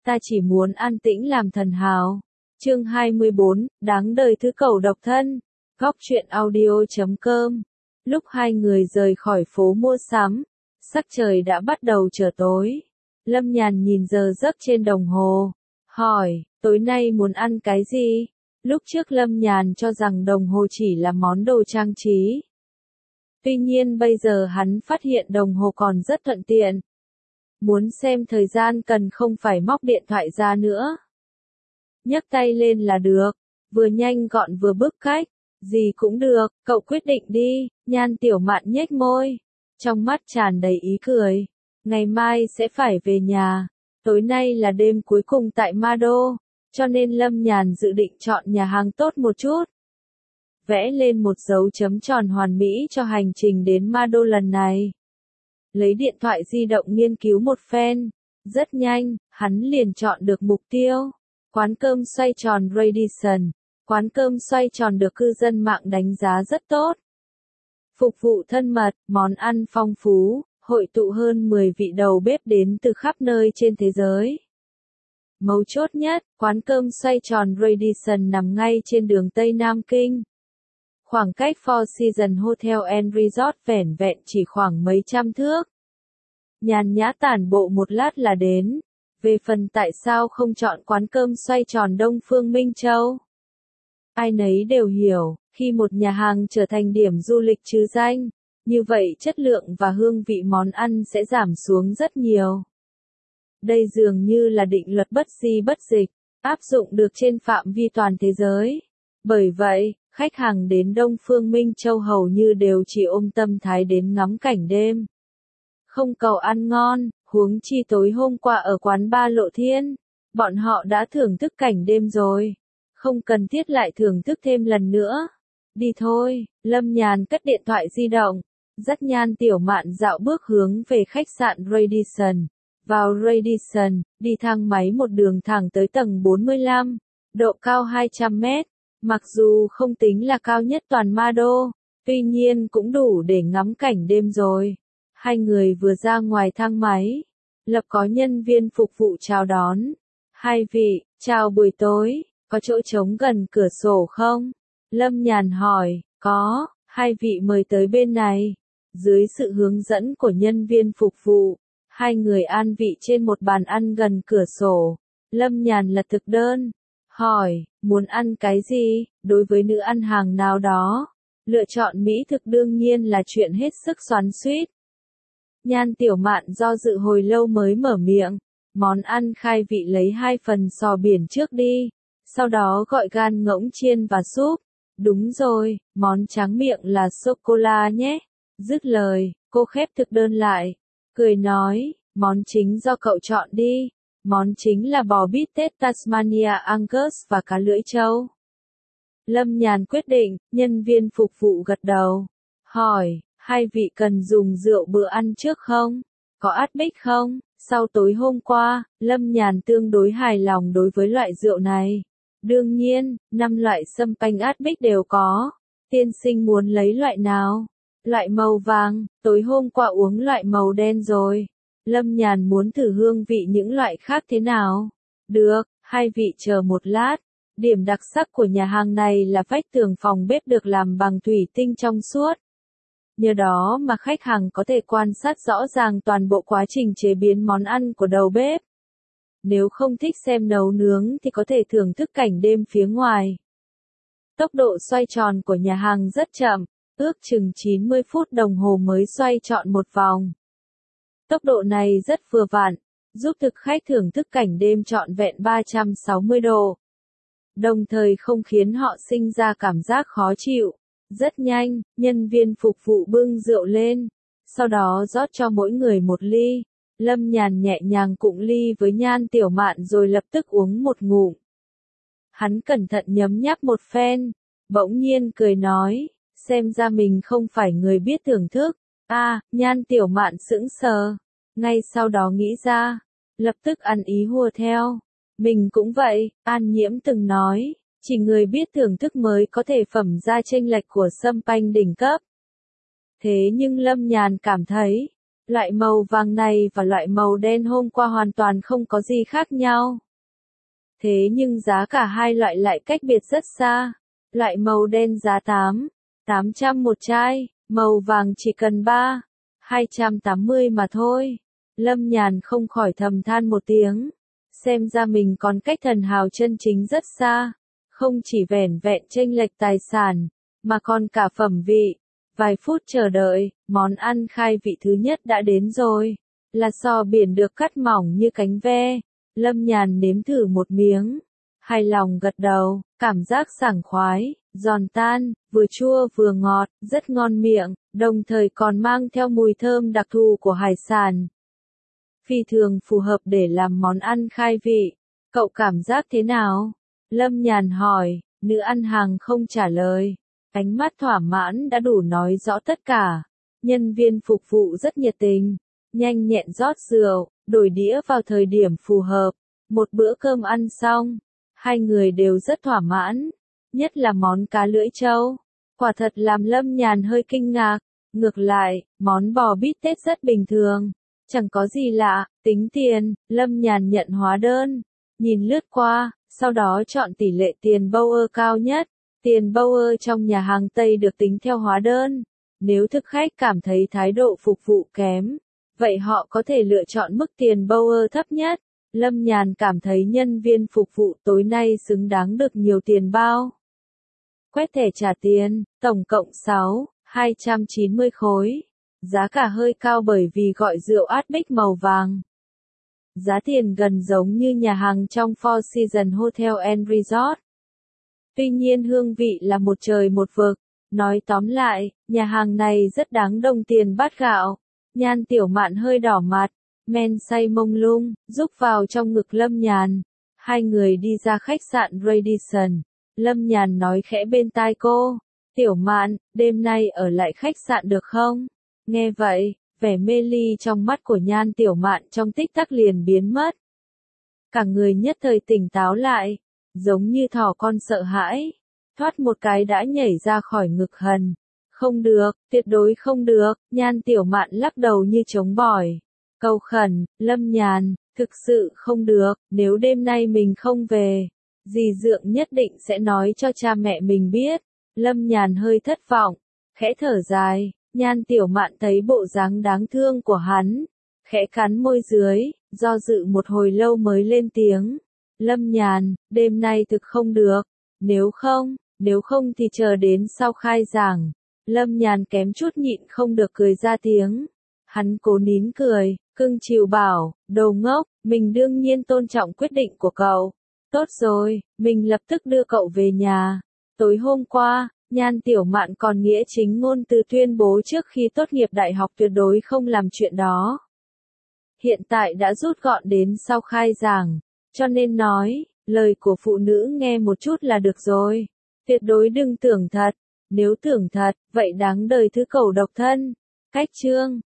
ta chỉ muốn an tĩnh làm thần hào. Chương 24, đáng đời thứ cẩu độc thân. Góc truyện audio.com. Lúc hai người rời khỏi phố mua sắm, sắc trời đã bắt đầu trở tối. Lâm Nhàn nhìn giờ giấc trên đồng hồ, hỏi, tối nay muốn ăn cái gì? Lúc trước Lâm Nhàn cho rằng đồng hồ chỉ là món đồ trang trí. Tuy nhiên bây giờ hắn phát hiện đồng hồ còn rất thuận tiện. Muốn xem thời gian cần không phải móc điện thoại ra nữa. Nhấc tay lên là được, vừa nhanh gọn vừa bức cách, gì cũng được, cậu quyết định đi. Nhan Tiểu Mạn nhếch môi, trong mắt tràn đầy ý cười. Ngày mai sẽ phải về nhà, tối nay là đêm cuối cùng tại Ma Đô, cho nên Lâm Nhàn dự định chọn nhà hàng tốt một chút. Vẽ lên một dấu chấm tròn hoàn mỹ cho hành trình đến Ma Đô lần này. Lấy điện thoại di động nghiên cứu một phen, rất nhanh, hắn liền chọn được mục tiêu. Quán cơm xoay tròn Radisson, quán cơm xoay tròn được cư dân mạng đánh giá rất tốt. Phục vụ thân mật, món ăn phong phú, hội tụ hơn 10 vị đầu bếp đến từ khắp nơi trên thế giới. Mấu chốt nhất, quán cơm xoay tròn Radisson nằm ngay trên đường Tây Nam Kinh. Khoảng cách Four Seasons Hotel and Resort vẻn vẹn chỉ khoảng mấy trăm thước. Nhàn nhã tản bộ một lát là đến. Về phần tại sao không chọn quán cơm xoay tròn Đông Phương Minh Châu? Ai nấy đều hiểu, khi một nhà hàng trở thành điểm du lịch trứ danh, như vậy chất lượng và hương vị món ăn sẽ giảm xuống rất nhiều. Đây dường như là định luật bất di bất dịch, áp dụng được trên phạm vi toàn thế giới. Bởi vậy, khách hàng đến Đông Phương Minh Châu hầu như đều chỉ ôm tâm thái đến ngắm cảnh đêm. Không cầu ăn ngon, huống chi tối hôm qua ở quán ba Lộ Thiên, bọn họ đã thưởng thức cảnh đêm rồi. Không cần thiết lại thưởng thức thêm lần nữa. Đi thôi, Lâm Nhàn cất điện thoại di động, dắt Nhan Tiểu Mạn dạo bước hướng về khách sạn Radisson. Vào Radisson, đi thang máy một đường thẳng tới tầng 45, độ cao 200 mét. Mặc dù không tính là cao nhất toàn Ma Đô, tuy nhiên cũng đủ để ngắm cảnh đêm rồi. Hai người vừa ra ngoài thang máy, lập có nhân viên phục vụ chào đón. Hai vị, chào buổi tối, có chỗ trống gần cửa sổ không? Lâm Nhàn hỏi, có, hai vị mời tới bên này. Dưới sự hướng dẫn của nhân viên phục vụ, hai người an vị trên một bàn ăn gần cửa sổ. Lâm Nhàn lật thực đơn, hỏi, muốn ăn cái gì? Đối với nữ ăn hàng nào đó, lựa chọn mỹ thực đương nhiên là chuyện hết sức xoắn xuýt. Nhan Tiểu Mạn do dự hồi lâu mới mở miệng, món ăn khai vị lấy 2 phần sò biển trước đi, sau đó gọi gan ngỗng chiên và súp. Đúng rồi, món tráng miệng là sô-cô-la nhé. Dứt lời, cô khép thực đơn lại, cười nói, món chính do cậu chọn đi. Món chính là bò bít tết Tasmania Angus và cá lưỡi trâu. Lâm Nhàn quyết định, nhân viên phục vụ gật đầu. Hỏi, hai vị cần dùng rượu bữa ăn trước không? Có át bích không? Sau tối hôm qua, Lâm Nhàn tương đối hài lòng đối với loại rượu này. Đương nhiên, 5 loại sâm panh át bích đều có. Tiên sinh muốn lấy loại nào? Loại màu vàng, tối hôm qua uống loại màu đen rồi. Lâm Nhàn muốn thử hương vị những loại khác thế nào? Được, hai vị chờ một lát. Điểm đặc sắc của nhà hàng này là vách tường phòng bếp được làm bằng thủy tinh trong suốt. Nhờ đó mà khách hàng có thể quan sát rõ ràng toàn bộ quá trình chế biến món ăn của đầu bếp. Nếu không thích xem nấu nướng thì có thể thưởng thức cảnh đêm phía ngoài. Tốc độ xoay tròn của nhà hàng rất chậm, ước chừng 90 phút đồng hồ mới xoay trọn một vòng. Tốc độ này rất vừa vặn, giúp thực khách thưởng thức cảnh đêm trọn vẹn 360 độ. Đồng thời không khiến họ sinh ra cảm giác khó chịu. Rất nhanh, nhân viên phục vụ bưng rượu lên, sau đó rót cho mỗi người một ly. Lâm Nhàn nhẹ nhàng cụng ly với Nhan Tiểu Mạn rồi lập tức uống một ngụm. Hắn cẩn thận nhấm nháp một phen, bỗng nhiên cười nói, xem ra mình không phải người biết thưởng thức. Nhan Tiểu Mạn sững sờ, ngay sau đó nghĩ ra, lập tức ăn ý hùa theo. Mình cũng vậy, An Nhiễm từng nói, chỉ người biết thưởng thức mới có thể phẩm ra chênh lệch của sâm panh đỉnh cấp. Thế nhưng Lâm Nhàn cảm thấy, Loại màu vàng này và loại màu đen hôm qua hoàn toàn không có gì khác nhau. Thế nhưng giá cả hai loại lại cách biệt rất xa. Loại màu đen giá 800 một chai, màu vàng chỉ cần 280 mà thôi. Lâm Nhàn không khỏi thầm than một tiếng. Xem ra mình còn cách thần hào chân chính rất xa. Không chỉ vẻn vẹn chênh lệch tài sản, mà còn cả phẩm vị. Vài phút chờ đợi, món ăn khai vị thứ nhất đã đến rồi. Là sò biển được cắt mỏng như cánh ve. Lâm Nhàn nếm thử một miếng. Hài lòng gật đầu, cảm giác sảng khoái, giòn tan, vừa chua vừa ngọt, rất ngon miệng, đồng thời còn mang theo mùi thơm đặc thù của hải sản. Phi thường phù hợp để làm món ăn khai vị. Cậu cảm giác thế nào? Lâm Nhàn hỏi, nữ ăn hàng không trả lời. Ánh mắt thỏa mãn đã đủ nói rõ tất cả. Nhân viên phục vụ rất nhiệt tình, nhanh nhẹn rót rượu, đổi đĩa vào thời điểm phù hợp. Một bữa cơm ăn xong, hai người đều rất thỏa mãn, nhất là món cá lưỡi trâu. Quả thật làm Lâm Nhàn hơi kinh ngạc. Ngược lại, món bò bít tết rất bình thường, chẳng có gì lạ. Tính tiền, Lâm Nhàn nhận hóa đơn, nhìn lướt qua, sau đó chọn tỷ lệ tiền Bauer cao nhất. Tiền Bauer trong nhà hàng Tây được tính theo hóa đơn. Nếu thực khách cảm thấy thái độ phục vụ kém, vậy họ có thể lựa chọn mức tiền Bauer thấp nhất. Lâm Nhàn cảm thấy nhân viên phục vụ tối nay xứng đáng được nhiều tiền bao. Quét thẻ trả tiền, tổng cộng 290 khối. Giá cả hơi cao bởi vì gọi rượu Arctic màu vàng. Giá tiền gần giống như nhà hàng trong Four Seasons Hotel and Resort. Tuy nhiên hương vị là một trời một vực. Nói tóm lại, nhà hàng này rất đáng đồng tiền bát gạo. Nhan Tiểu Mạn hơi đỏ mặt, men say mông lung, rúc vào trong ngực Lâm Nhàn. Hai người đi ra khách sạn Radisson. Lâm Nhàn nói khẽ bên tai cô, Tiểu Mạn, đêm nay ở lại khách sạn được không? Nghe vậy, vẻ mê ly trong mắt của Nhan Tiểu Mạn trong tích tắc liền biến mất. Cả người nhất thời tỉnh táo lại, giống như thỏ con sợ hãi, thoát một cái đã nhảy ra khỏi ngực Hần. Không được, tuyệt đối không được, Nhan Tiểu Mạn lắc đầu như chống bỏi. Cầu khẩn, Lâm Nhàn, thực sự không được, nếu đêm nay mình không về, dì Dượng nhất định sẽ nói cho cha mẹ mình biết. Lâm Nhàn hơi thất vọng, khẽ thở dài. Nhan Tiểu Mạn thấy bộ dáng đáng thương của hắn, khẽ cắn môi dưới, do dự một hồi lâu mới lên tiếng. Lâm Nhàn, đêm nay thực không được, nếu không thì chờ đến sau khai giảng. Lâm Nhàn kém chút nhịn không được cười ra tiếng. Hắn cố nín cười, cưng chiều bảo, đồ ngốc, mình đương nhiên tôn trọng quyết định của cậu. Tốt rồi, mình lập tức đưa cậu về nhà. Tối hôm qua, Nhan Tiểu Mạn còn nghĩa chính ngôn từ tuyên bố trước khi tốt nghiệp đại học tuyệt đối không làm chuyện đó. Hiện tại đã rút gọn đến sau khai giảng, cho nên nói, lời của phụ nữ nghe một chút là được rồi. Tuyệt đối đừng tưởng thật, nếu tưởng thật, vậy đáng đời thứ cẩu độc thân. Cách chương